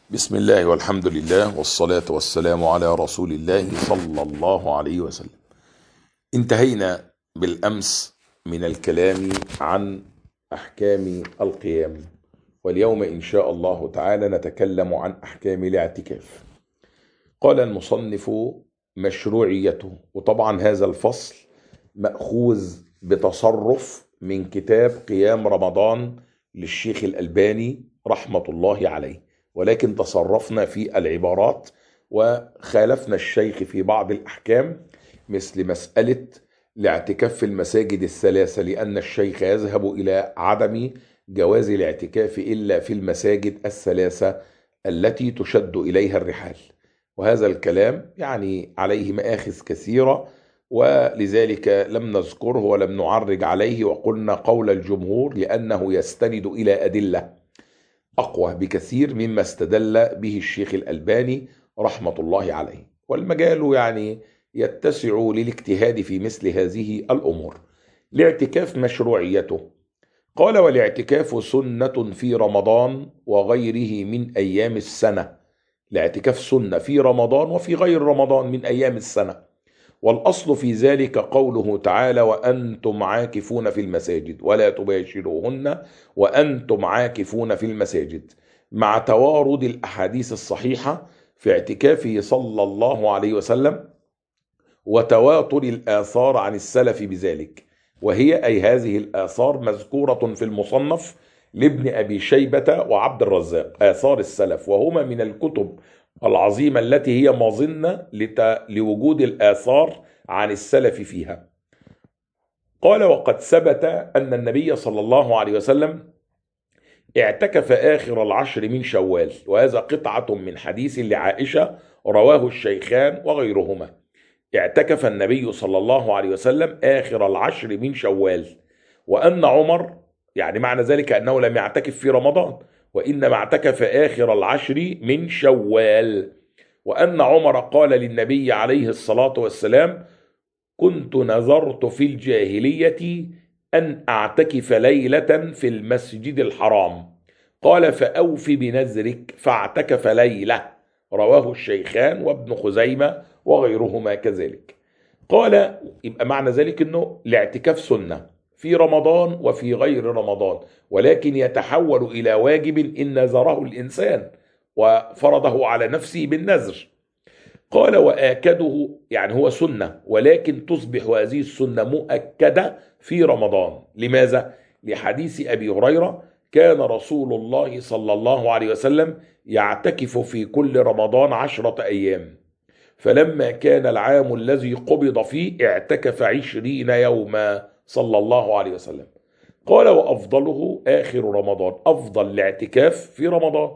بسم الله والحمد لله والصلاة والسلام على رسول الله صلى الله عليه وسلم. انتهينا بالأمس من الكلام عن أحكام القيام، واليوم إن شاء الله تعالى نتكلم عن أحكام الاعتكاف. قال المصنف مشروعيته، وطبعا هذا الفصل مأخوذ بتصرف من كتاب قيام رمضان للشيخ الألباني رحمة الله عليه، ولكن تصرفنا في العبارات وخالفنا الشيخ في بعض الأحكام، مثل مسألة الاعتكاف في المساجد الثلاثة، لأن الشيخ يذهب إلى عدم جواز الاعتكاف إلا في المساجد الثلاثة التي تشد إليها الرحال، وهذا الكلام يعني عليه مآخذ كثيرة، ولذلك لم نذكره ولم نعرج عليه، وقلنا قول الجمهور لأنه يستند إلى أدلة أقوى بكثير مما استدل به الشيخ الألباني رحمة الله عليه، والمجال يعني يتسع للاجتهاد في مثل هذه الأمور. الاعتكاف مشروعيته، قال: والاعتكاف سنة في رمضان وغيره من أيام السنة. الاعتكاف سنة في رمضان وفي غير رمضان من أيام السنة، والأصل في ذلك قوله تعالى: وأنتم عاكفون في المساجد ولا تباشروهن وأنتم عاكفون في المساجد، مع توارد الأحاديث الصحيحة في اعتكافه صلى الله عليه وسلم وتواتر الآثار عن السلف بذلك، وهي أي هذه الآثار مذكورة في المصنف لابن أبي شيبة وعبد الرزاق، آثار السلف، وهما من الكتب العظيمة التي هي مظنة لوجود الآثار عن السلف فيها. قال: وقد ثبت أن النبي صلى الله عليه وسلم اعتكف آخر العشر من شوال، وهذا قطعة من حديث لعائشة رواه الشيخان وغيرهما. اعتكف النبي صلى الله عليه وسلم آخر العشر من شوال، وأن عمر، يعني معنى ذلك أنه لم يعتكف في رمضان، وإنما اعتكف آخر العشر من شوال، وأن عمر قال للنبي عليه الصلاة والسلام: كنت نذرت في الجاهلية أن أعتكف ليلة في المسجد الحرام، قال: فأوف بنذرك، فاعتكف ليلة، رواه الشيخان وابن خزيمة وغيرهما كذلك. قال: يبقى معنى ذلك أنه الاعتكاف سنة في رمضان وفي غير رمضان، ولكن يتحول إلى واجب إن نذره الإنسان وفرضه على نفسه بالنذر. قال: وآكده، يعني هو سنة، ولكن تصبح هذه السنة مؤكدة في رمضان. لماذا؟ لحديث أبي هريرة: كان رسول الله صلى الله عليه وسلم يعتكف في كل رمضان 10 أيام، فلما كان العام الذي قبض فيه اعتكف 20 يوما صلى الله عليه وسلم. قال: وأفضله آخر رمضان، أفضل الاعتكاف في رمضان،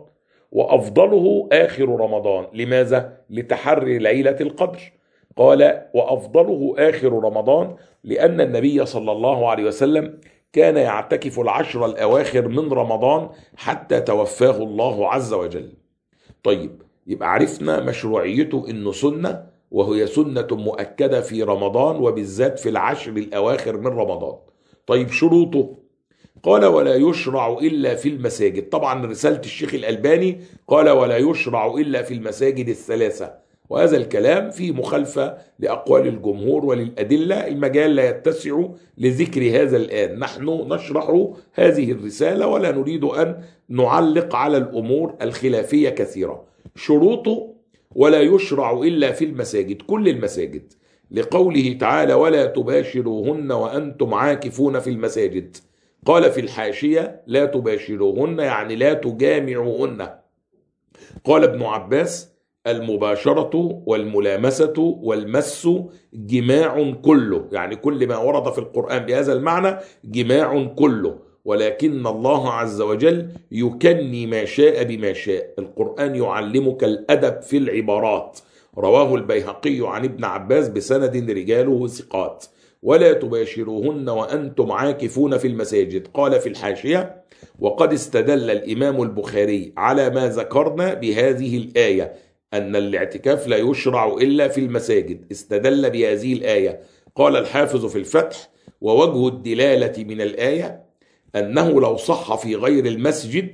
وأفضله آخر رمضان. لماذا؟ لتحري ليلة القدر. قال: وأفضله آخر رمضان لأن النبي صلى الله عليه وسلم كان يعتكف العشر الأواخر من رمضان حتى توفاه الله عز وجل. طيب، يبقى عرفنا مشروعيته إنه سنة، وهي سنة مؤكدة في رمضان وبالذات في العشر الأواخر من رمضان. طيب، شروطه، قال: ولا يشرع إلا في المساجد. طبعا رسالة الشيخ الألباني قال: ولا يشرع إلا في المساجد الثلاثة، وهذا الكلام فيه مخالفة لأقوال الجمهور وللأدلة، المجال لا يتسع لذكر هذا الآن، نحن نشرح هذه الرسالة ولا نريد أن نعلق على الأمور الخلافية كثيرة. شروطه: ولا يشرع إلا في المساجد، كل المساجد، لقوله تعالى: ولا تباشروهن وأنتم عاكفون في المساجد. قال في الحاشية: لا تباشروهن يعني لا تجامعوهن. قال ابن عباس: المباشرة والملامسة والمس جماع كله، يعني كل ما ورد في القرآن بهذا المعنى جماع كله، ولكن الله عز وجل يكني ما شاء بما شاء. القرآن يعلمك الأدب في العبارات، رواه البيهقي عن ابن عباس بسند رجاله ثقات. ولا تباشروهن وأنتم عاكفون في المساجد. قال في الحاشية: وقد استدل الإمام البخاري على ما ذكرنا بهذه الآية أن الاعتكاف لا يشرع إلا في المساجد، استدل بهذه الآية. قال الحافظ في الفتح: ووجه الدلالة من الآية أنه لو صح في غير المسجد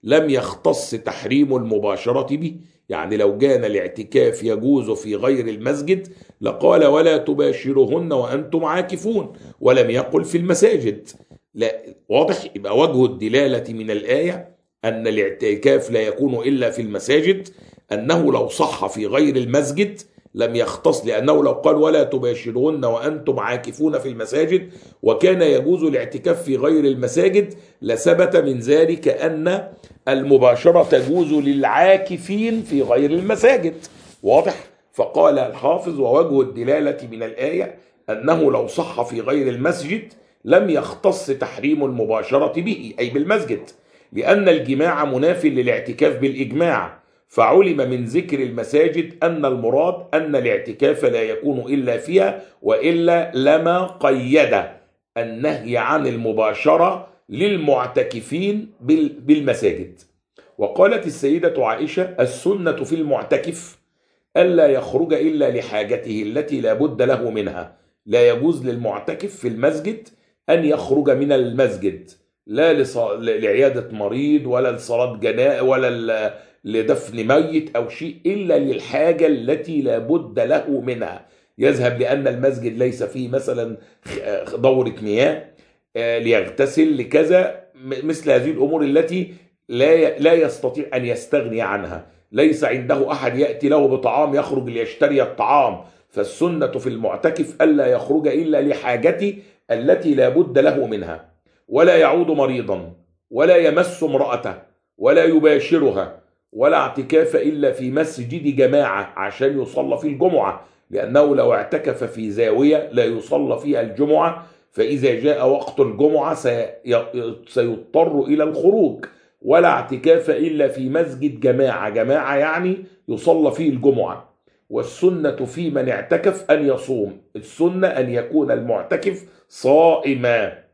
لم يختص تحريم المباشرة به. يعني لو كان الاعتكاف يجوز في غير المسجد لقال ولا تباشرهن وأنتم عاكفون، ولم يقل في المساجد. لا، واضح؟ يبقى وجه الدلالة من الآية أن الاعتكاف لا يكون إلا في المساجد، أنه لو صح في غير المسجد لم يختص، لأنه لو قال ولا تباشرون وأنتم عاكفون في المساجد وكان يجوز الاعتكاف في غير المساجد لثبت من ذلك أن المباشرة تجوز للعاكفين في غير المساجد. واضح؟ فقال الحافظ ووجه الدلالة من الآية أنه لو صح في غير المسجد لم يختص تحريم المباشرة به أي بالمسجد، لأن الجماع مناف للاعتكاف بالإجماع، فعلم من ذكر المساجد أن المراد أن الاعتكاف لا يكون إلا فيها، وإلا لما قيد النهي عن المباشرة للمعتكفين بالمساجد. وقالت السيدة عائشة السنة في المعتكف ألا يخرج إلا لحاجته التي لا بد له منها. لا يجوز للمعتكف في المسجد أن يخرج من المسجد لا لعيادة مريض ولا لصلاة جناء ولا لدفن ميت أو شيء إلا للحاجة التي لا بد له منها. يذهب لأن المسجد ليس فيه مثلا دورة مياه، ليغتسل لكذا، مثل هذه الأمور التي لا يستطيع أن يستغني عنها. ليس عنده أحد يأتي له بطعام يخرج ليشتري الطعام، فالسنة في المعتكف ألا يخرج إلا لحاجته التي لا بد له منها، ولا يعود مريضا، ولا يمس امرأته، ولا يباشرها، ولا اعتكاف إلا في مسجد جماعة عشان يصلى فيه الجمعة، لأنه لو اعتكف في زاوية لا يصلى فيها الجمعة فإذا جاء وقت الجمعة سيضطر إلى الخروج. ولا اعتكاف إلا في مسجد جماعة، جماعة يعني يصلى فيه الجمعة. والسنة في من اعتكف أن يصوم، السنة أن يكون المعتكف صائما.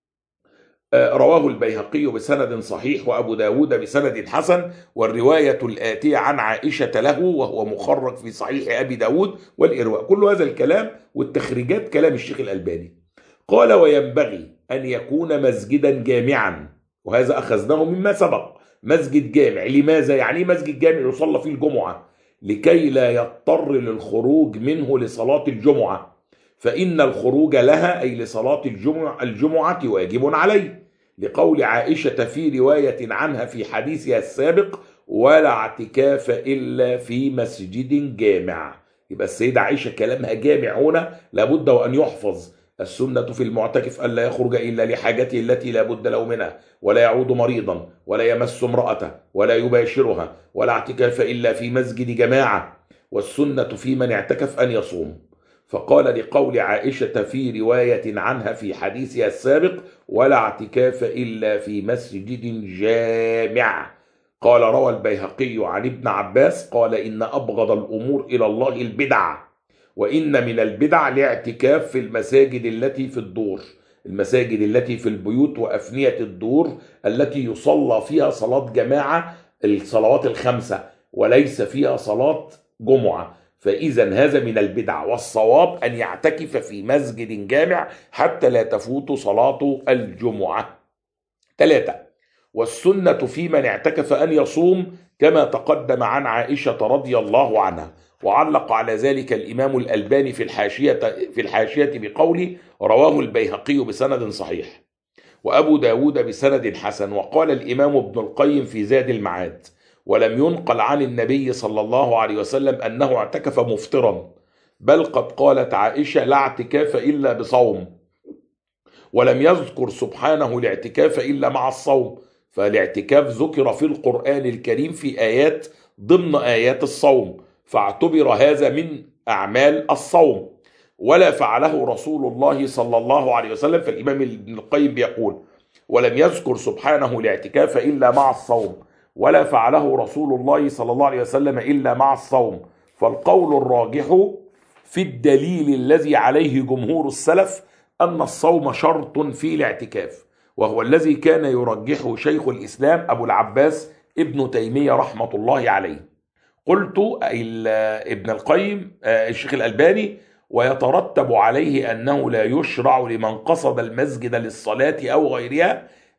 رواه البيهقي بسند صحيح وأبو داود بسند حسن، والرواية الآتية عن عائشة له وهو مخرج في صحيح أبي داود والإرواء. كل هذا الكلام والتخريجات كلام الشيخ الألباني. قال وينبغي أن يكون مسجدا جامعا، وهذا أخذناه مما سبق. مسجد جامع، لماذا؟ يعني مسجد جامع يصلى فيه الجمعة، لكي لا يضطر للخروج منه لصلاة الجمعة، فإن الخروج لها أي لصلاة الجمعة واجب عليه، لقول عائشة في رواية عنها في حديثها السابق ولا اعتكاف إلا في مسجد جامع. يبقى السيدة عائشة كلامها جامع هنا لابد وأن يحفظ. السنة في المعتكف ألا يخرج إلا لحاجته التي لا بد له منها، ولا يعود مريضا، ولا يمس امرأته، ولا يباشرها، ولا اعتكاف إلا في مسجد جماعة. والسنة في من اعتكف أن يصوم. فقال لقول عائشة في رواية عنها في حديثها السابق ولا اعتكاف إلا في مسجد جامع. قال روى البيهقي عن ابن عباس قال إن أبغض الأمور إلى الله البدع، وإن من البدع الاعتكاف في المساجد التي في الدور، المساجد التي في البيوت وأفنية الدور التي يصلى فيها صلاة جماعة، الصلوات الخمسة، وليس فيها صلاة جمعة. فإذا هذا من البدع، والصواب أن يعتكف في مسجد جامع حتى لا تفوت صلاة الجمعة. 3. والسنة في من اعتكف أن يصوم كما تقدم عن عائشة رضي الله عنها. وعلق على ذلك الإمام الألباني في الحاشية بقوله رواه البيهقي بسند صحيح وأبو داود بسند حسن. وقال الإمام ابن القيم في زاد المعاد ولم ينقل عن النبي صلى الله عليه وسلم أنه اعتكف مفطرا، بل قد قالت عائشة لا اعتكاف إلا بصوم، ولم يذكر سبحانه الاعتكاف إلا مع الصوم، فالاعتكاف ذكر في القرآن الكريم في آيات ضمن آيات الصوم، فاعتبر هذا من أعمال الصوم، ولا فعله رسول الله صلى الله عليه وسلم. فالإمام ابن القيم بيقول ولم يذكر سبحانه الاعتكاف إلا مع الصوم، ولا فعله رسول الله صلى الله عليه وسلم إلا مع الصوم. فالقول الراجح في الدليل الذي عليه جمهور السلف أن الصوم شرط في الاعتكاف، وهو الذي كان يرجحه شيخ الإسلام أبو العباس ابن تيمية رحمة الله عليه. قلت ابن القيم الشيخ الألباني ويترتب عليه أنه لا يشرع لمن قصد المسجد للصلاة أو غيرها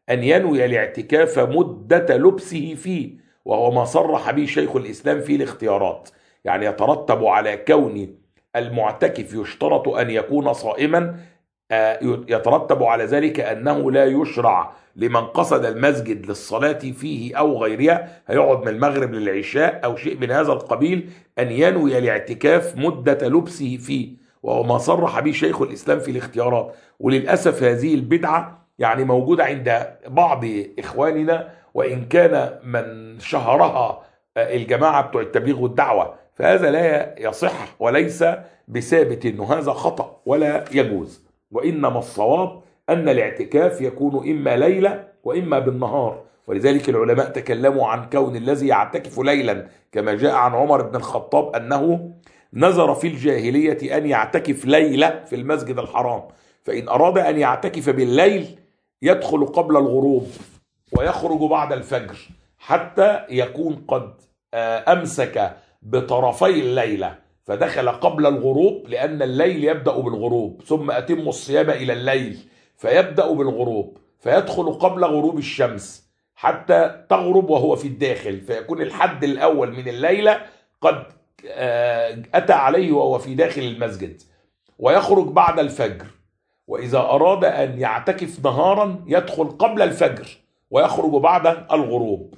أن ينوي الاعتكاف مدة لبسه فيه، وهو ما صرح به شيخ الإسلام في الاختيارات. يعني يترتب على كون المعتكف يشترط أن يكون صائما، يترتب على ذلك أنه لا يشرع لمن قصد المسجد للصلاة فيه أو غيرها، هيقعد من المغرب للعشاء أو شيء من هذا القبيل، أن ينوي الاعتكاف مدة لبسه فيه، وهو ما صرح به شيخ الإسلام في الاختيارات. وللأسف هذه البدعة يعني موجودة عند بعض إخواننا، وإن كان من شهرها الجماعة بتوع التبليغ والدعوة، فهذا لا يصح وليس بثابت، إنه هذا خطأ ولا يجوز. وإنما الصواب أن الاعتكاف يكون إما ليلة وإما بالنهار. ولذلك العلماء تكلموا عن كون الذي يعتكف ليلا، كما جاء عن عمر بن الخطاب أنه نذر في الجاهلية أن يعتكف ليلة في المسجد الحرام، فإن أراد أن يعتكف بالليل يدخل قبل الغروب ويخرج بعد الفجر، حتى يكون قد أمسك بطرفي الليلة، فدخل قبل الغروب، لأن الليل يبدأ بالغروب، ثم أتم الصيام إلى الليل فيبدأ بالغروب، فيدخل قبل غروب الشمس حتى تغرب وهو في الداخل، فيكون الحد الأول من الليلة قد أتى عليه وهو في داخل المسجد، ويخرج بعد الفجر. وإذا أراد أن يعتكف نهارا يدخل قبل الفجر ويخرج بعد الغروب.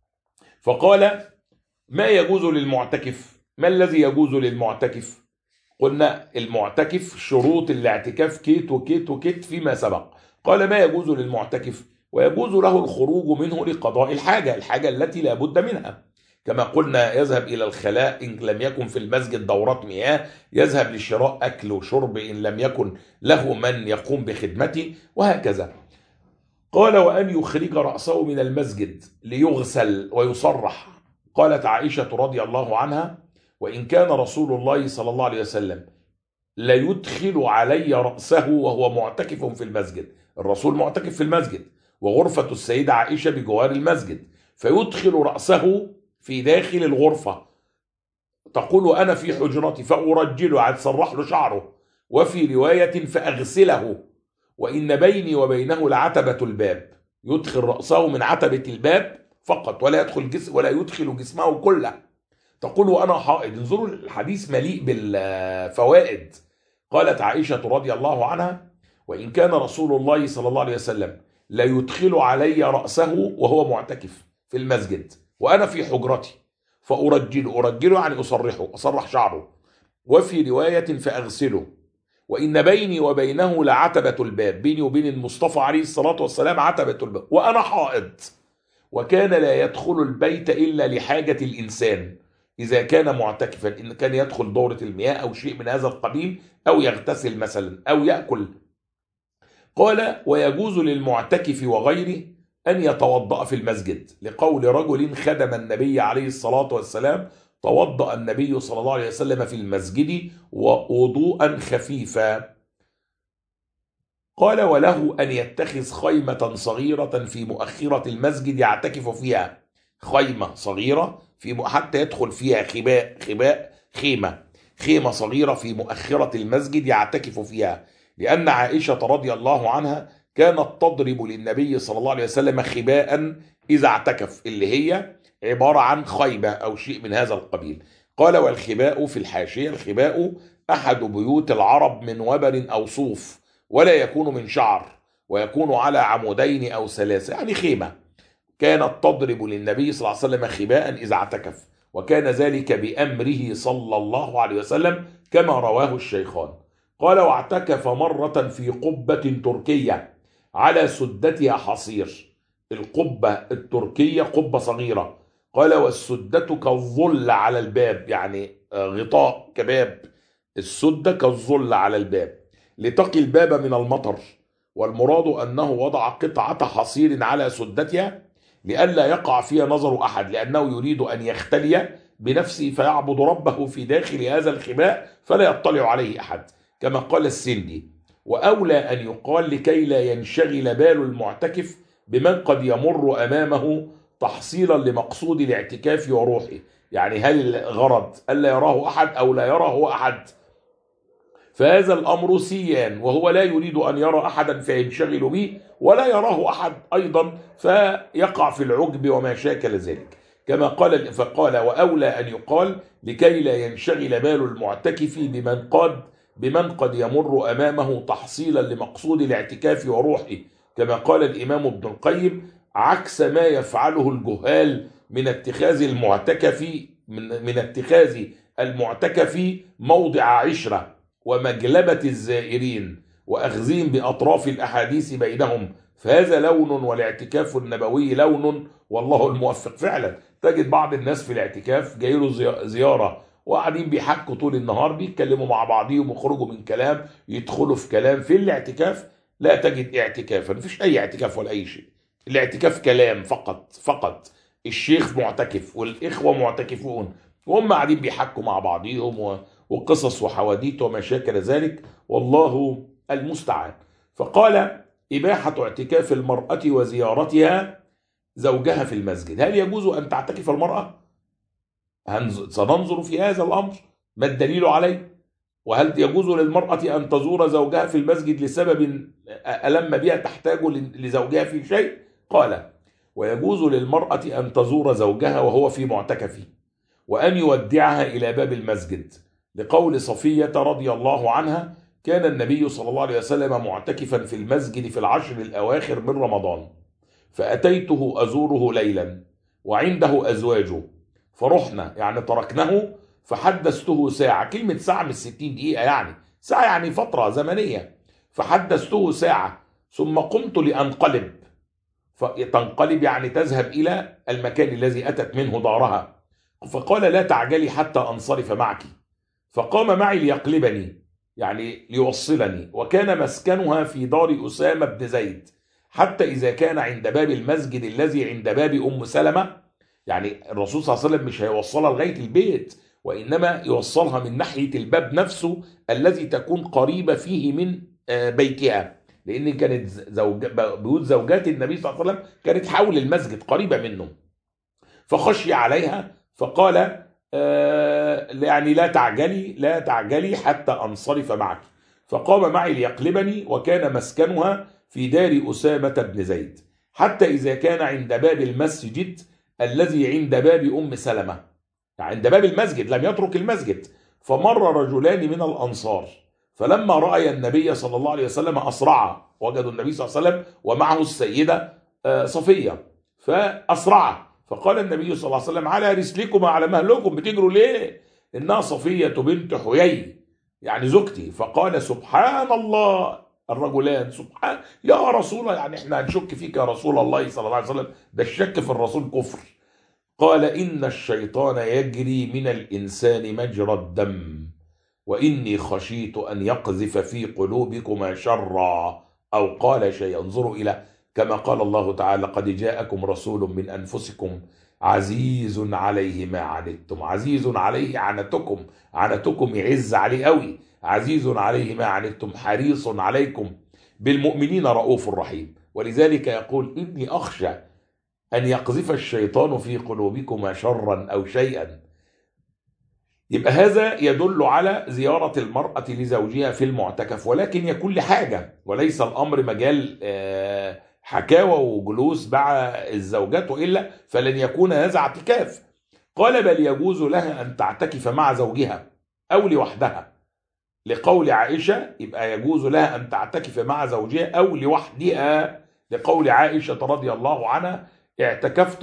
فقال: ما يجوز للمعتكف؟ ما الذي يجوز للمعتكف؟ قلنا المعتكف شروط الاعتكاف كيت وكيت وكيت فيما سبق. قال: ما يجوز للمعتكف؟ ويجوز له الخروج منه لقضاء الحاجة التي لا بد منها، كما قلنا يذهب إلى الخلاء إن لم يكن في المسجد دورات مياه، يذهب لشراء أكل وشرب إن لم يكن له من يقوم بخدمته، وهكذا. قال: وأن يخرج رأسه من المسجد ليغسل ويصرح. قالت عائشة رضي الله عنها: وإن كان رسول الله صلى الله عليه وسلم لا يدخل علي رأسه وهو معتكف في المسجد. الرسول معتكف في المسجد، وغرفة السيدة عائشة بجوار المسجد، فيدخل رأسه في داخل الغرفة، تقول: أنا في حجرتي فأرجله، هتسرح له شعره، وفي رواية فأغسله، وإن بيني وبينه لعتبة الباب، يدخل رأسه من عتبة الباب فقط، ولا يدخل جسمه كله. تقول: وأنا حائض. انظروا الحديث مليء بالفوائد. قالت عائشة رضي الله عنها: وإن كان رسول الله صلى الله عليه وسلم لا يدخل علي رأسه وهو معتكف في المسجد وأنا في حجرتي فأرجله يعني أصرح شعره، وفي رواية فأغسله، وإن بيني وبينه لعتبة الباب، بيني وبين المصطفى عليه الصلاة والسلام عتبة الباب، وأنا حائض. وكان لا يدخل البيت إلا لحاجة الإنسان إذا كان معتكفا، إن كان يدخل دورة المياه أو شيء من هذا القبيل، أو يغتسل مثلا، أو يأكل. قال: ويجوز للمعتكف وغيره أن يتوضأ في المسجد، لقول رجل خدم النبي عليه الصلاة والسلام: توضأ النبي صلى الله عليه وسلم في المسجد ووضوءا خفيفا. قال: وله أن يتخذ خيمة صغيرة في مؤخرة المسجد يعتكف فيها، خيمة صغيرة حتى يدخل فيها خيمة صغيرة في مؤخرة المسجد يعتكف فيها، لأن عائشة رضي الله عنها كانت تضرب للنبي صلى الله عليه وسلم خباء إذا اعتكف، اللي هي عبارة عن خيمة أو شيء من هذا القبيل. قال: والخباء في الحاشية: الخباء أحد بيوت العرب من وبر أو صوف، ولا يكون من شعر، ويكون على عمودين أو ثلاثة، يعني خيمة. كانت تضرب للنبي صلى الله عليه وسلم خباء إذا اعتكف، وكان ذلك بأمره صلى الله عليه وسلم كما رواه الشيخان. قال: واعتكف مرة في قبة تركية على سدتها حصير. القبة التركية قبة صغيرة. قال: والسدة كالظل على الباب، يعني غطاء كباب، السدة كالظل على الباب، لتقي الباب من المطر. والمراد أنه وضع قطعة حصير على سدتها لئلا يقع فيها نظر أحد، لأنه يريد أن يختلي بنفسه فيعبد ربه في داخل هذا الخباء فلا يطلع عليه أحد، كما قال السندي. وأولى أن يقال لكي لا ينشغل بال المعتكف بمن قد يمر أمامه تحصيلا لمقصود الاعتكاف وروحه، يعني هل الغرض ألا يراه أحد أو لا يراه أحد، فهذا الأمر سيان، وهو لا يريد أن يرى أحدا فينشغل به، ولا يراه أحد أيضا فيقع في العجب وما شاكل ذلك. كما قال فقال: وأولى أن يقال لكي لا ينشغل بال المعتكف بمن قد يمر أمامه تحصيلا لمقصود الاعتكاف وروحه، كما قال الإمام ابن القيم: عكس ما يفعله الجهال من اتخاذ المعتكف موضع عشرة ومجلبة الزائرين وأخذهم بأطراف الأحاديث بينهم، فهذا لون، والاعتكاف النبوي لون، والله الموفق. فعلا تجد بعض الناس في الاعتكاف جاي له زيارة وقاعدين بيحكوا طول النهار، بيتكلموا مع بعضهم ويخرجوا من كلام يدخلوا في كلام. في الاعتكاف لا تجد اعتكافا، مفيش أي اعتكاف ولا أي شيء. الاعتكاف كلام فقط فقط. الشيخ معتكف والإخوة معتكفون، وهم قاعدين بيحكوا مع بعضهم وقصص وحواديت وما شاكل ذلك، والله المستعان. فقال: إباحة اعتكاف المرأة وزيارتها زوجها في المسجد. هل يجوز أن تعتكف المرأة؟ سننظر في هذا الأمر ما الدليل عليه. وهل يجوز للمرأة أن تزور زوجها في المسجد لسبب ألم بها تحتاج لزوجها في شيء؟ قال: ويجوز للمرأة أن تزور زوجها وهو في معتكفه، وأن يودعها إلى باب المسجد، لقول صفية رضي الله عنها: كان النبي صلى الله عليه وسلم معتكفا في المسجد في العشر الأواخر من رمضان، فأتيته أزوره ليلا وعنده أزواجه، فرحنا يعني تركناه، فحدثته ساعة. كلمة ساعة مش 60 دقيقة، يعني ساعة يعني فترة زمنية. فحدثته ساعة ثم قمت لأنقلب. فتنقلب يعني تذهب إلى المكان الذي أتت منه دارها. فقال: لا تعجلي حتى أنصرف معك. فقام معي ليقلبني يعني ليوصلني، وكان مسكنها في دار أسامة بن زيد، حتى إذا كان عند باب المسجد الذي عند باب أم سلمة. يعني الرسول صلى الله عليه وسلم مش هيوصلها لغاية البيت، وإنما يوصلها من ناحية الباب نفسه الذي تكون قريبة فيه من بيتها، لأن كانت بيوت زوجات النبي صلى الله عليه وسلم كانت حول المسجد قريبة منه. فخشي عليها فقال: يعني لا تعجلي حتى أنصرف معك. فقام معي ليقلبني، وكان مسكنها في دار أسامة بن زيد، حتى إذا كان عند باب المسجد الذي عند باب أم سلمة، يعني عند باب المسجد لم يترك المسجد. فمر رجلان من الأنصار، فلما رأي النبي صلى الله عليه وسلم أسرع. وجدوا النبي صلى الله عليه وسلم ومعه السيدة صفية، فأسرع. فقال النبي صلى الله عليه وسلم: على رسلكما، على مهلكم، بتجروا ليه؟ إنها صفية بنت حيي، يعني زوجتي. فقال: سبحان الله. الرجلان: سبحان يا رسول الله، يعني احنا هنشك فيك يا رسول الله صلى الله عليه وسلم؟ ده الشك في الرسول كفر. قال: إن الشيطان يجري من الإنسان مجرى الدم، وإني خشيت أن يقذف في قلوبكما شرا، أو قال شيء. انظروا إلى كما قال الله تعالى: قد جاءكم رسول من أنفسكم عزيز عليه ما عنتم. عزيز عليه عنتكم يعز عليه قوي. عزيز عليه ما عنتم حريص عليكم بالمؤمنين رؤوف رحيم. ولذلك يقول: إني أخشى أن يقذف الشيطان في قلوبكما شرا أو شيئا. يبقى هذا يدل على زيارة المرأة لزوجها في المعتكف، ولكن يكون لحاجة، وليس الأمر مجال حكاوى وجلوس مع الزوجات، وإلا فلن يكون هذا اعتكاف. قال: بل يجوز لها أن تعتكف مع زوجها أو لوحدها، لقول عائشة. يبقى يجوز لها أن تعتكف مع زوجها أو لوحدها، لقول عائشة رضي الله عنها: اعتكفت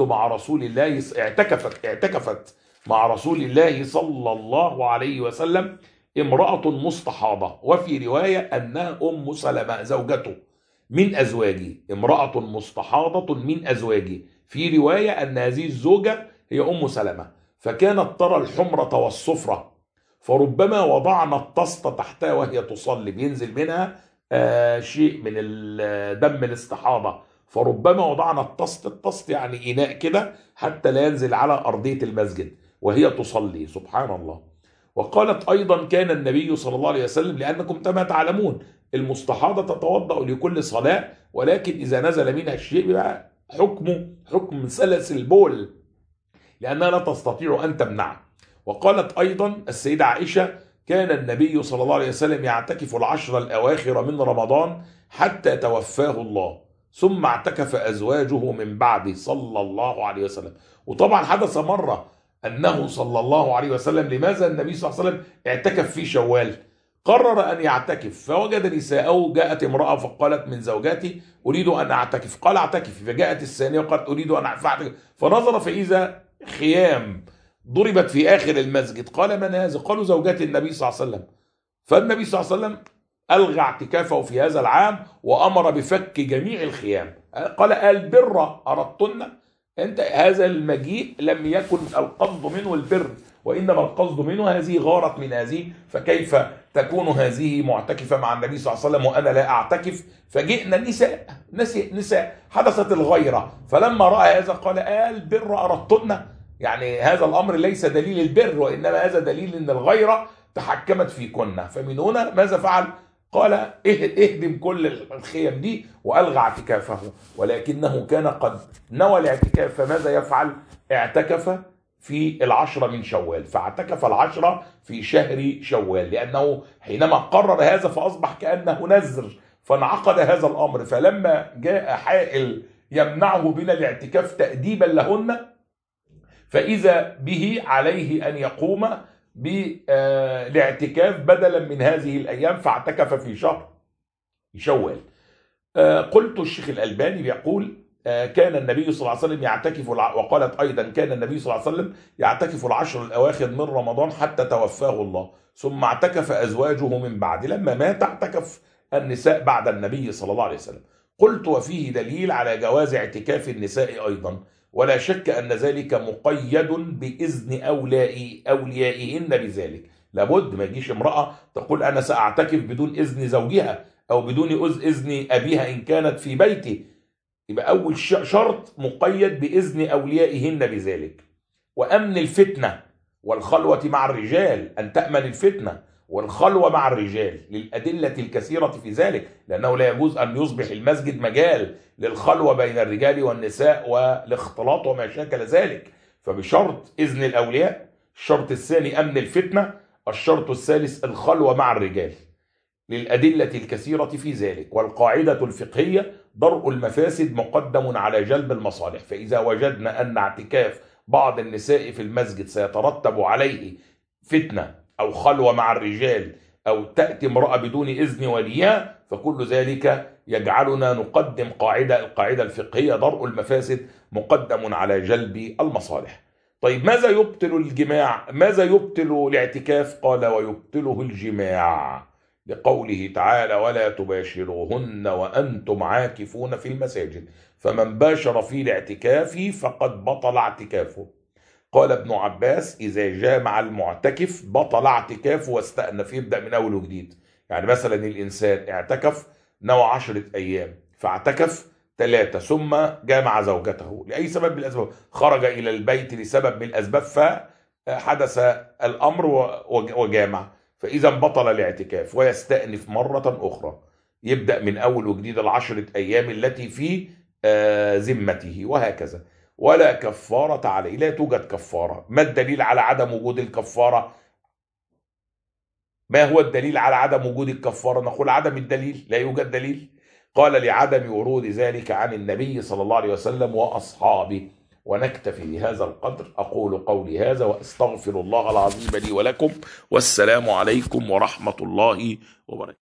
مع رسول الله صلى الله عليه وسلم امرأة مستحاضة، وفي رواية أنها أم سلمة زوجته من أزواجي. امرأة مستحاضة من أزواجي، في رواية أن هذه الزوجة هي أم سلمة. فكانت ترى الحمرة والصفرة، فربما وضعنا الطست تحتها وهي تصلي، بينزل منها شيء من دم الاستحاضة، فربما وضعنا الطست يعني إناء كده حتى لا ينزل على أرضية المسجد وهي تصلي. سبحان الله. وقالت أيضا: كان النبي صلى الله عليه وسلم، لأنكم كما تعلمون المستحاضة تتوضأ لكل صلاة، ولكن إذا نزل منها الشيء بقى حكم سلس البول، لأنها لا تستطيع أن تمنعه. وقالت أيضا السيدة عائشة: كان النبي صلى الله عليه وسلم يعتكف العشر الأواخر من رمضان حتى توفاه الله، ثم اعتكف أزواجه من بعده صلى الله عليه وسلم. وطبعا حدث مرة أنه صلى الله عليه وسلم، لماذا النبي صلى الله عليه وسلم اعتكف في شوال؟ قرر أن يعتكف فوجد نساءه، جاءت امرأة فقالت من زوجاتي أريد أن أعتكف، قال اعتكف، فجاءت الثانية وقالت أريد أن أعتكف، فنظر فإذا خيام ضربت في آخر المسجد، قال من هذا؟ قالوا زوجات النبي صلى الله عليه وسلم. فالنبي صلى الله عليه وسلم ألغى اعتكافه في هذا العام وأمر بفك جميع الخيام. قال البر أردتن، أنت هذا المجيء لم يكن القصد منه البر، وإنما القصد منه هذه غارت من هذه، فكيف تكون هذه معتكفة مع النبي صلى الله عليه وسلم وأنا لا أعتكف؟ فجئنا نساء حدثت الغيرة، فلما رأى هذا قال البر أردتن، يعني هذا الأمر ليس دليل البر، وإنما هذا دليل أن الغيرة تحكمت فيكن. فمن هنا ماذا فعل؟ قال اهدم كل الخيم دي وألغى اعتكافه، ولكنه كان قد نوى الاعتكاف، فماذا يفعل؟ اعتكف في العشرة من شوال، فاعتكف العشرة في شهر شوال، لأنه حينما قرر هذا فأصبح كأنه نذر، فانعقد هذا الأمر. فلما جاء حائل يمنعه من الاعتكاف تأديبا لهن، فإذا به عليه أن يقوم بالاعتكاف بدلا من هذه الأيام، فاعتكف في شهر شوال. قلت الشيخ الألباني بيقول كان النبي صلى الله عليه وسلم يعتكف، وقالت أيضا كان النبي صلى الله عليه وسلم يعتكف العشر الأواخر من رمضان حتى توفاه الله، ثم اعتكف أزواجه من بعد، لما مات اعتكف النساء بعد النبي صلى الله عليه وسلم. قلت وفيه دليل على جواز اعتكاف النساء أيضا، ولا شك أن ذلك مقيد بإذن أوليائهن بذلك. لابد ما يجيش امرأة تقول أنا سأعتكف بدون إذن زوجها أو بدون إذن أبيها إن كانت في بيته. يبقى أول شرط مقيد بإذن أوليائهن بذلك. وأمن الفتنة والخلوة مع الرجال، أن تأمن الفتنة والخلوة مع الرجال للأدلة الكثيرة في ذلك، لأنه لا يجوز أن يصبح المسجد مجال للخلوة بين الرجال والنساء والاختلاط وما شاكل ذلك، فبشرط إذن الأولياء. الشرط الثاني أمن الفتنة. الشرط الثالث الخلوة مع الرجال للأدلة الكثيرة في ذلك. والقاعدة الفقهية درء المفاسد مقدم على جلب المصالح، فإذا وجدنا أن اعتكاف بعض النساء في المسجد سيترتب عليه فتنة أو خلوة مع الرجال أو تأتي امرأة بدون إذن وليها، فكل ذلك يجعلنا نقدم القاعدة الفقهية درء المفاسد مقدم على جلب المصالح. طيب ماذا يبطل الجماع؟ ماذا يبطل الاعتكاف؟ قال ويبطله الجماع، لقوله تعالى ولا تباشروهن وأنتم عاكفون في المساجد، فمن باشر في الاعتكاف فقد بطل اعتكافه. قال ابن عباس إذا جامع المعتكف بطل اعتكافه واستأنف، يبدأ من أول وجديد. يعني مثلا الإنسان اعتكف نوى 10 أيام، فاعتكف 3 ثم جامع زوجته لأي سبب من الأسباب، خرج إلى البيت لسبب من الأسباب فحدث الأمر وجامع، فإذا بطل الاعتكاف ويستأنف مرة أخرى، يبدأ من أول وجديد 10 أيام التي في ذمته، وهكذا. ولا كفارة عليه، لا توجد كفارة. ما الدليل على عدم وجود الكفارة؟ ما هو الدليل على عدم وجود الكفارة؟ نقول عدم الدليل، لا يوجد دليل. قال لعدم ورود ذلك عن النبي صلى الله عليه وسلم وأصحابه. ونكتفي بهذا القدر. أقول قولي هذا وأستغفر الله العظيم لي ولكم، والسلام عليكم ورحمة الله وبركاته.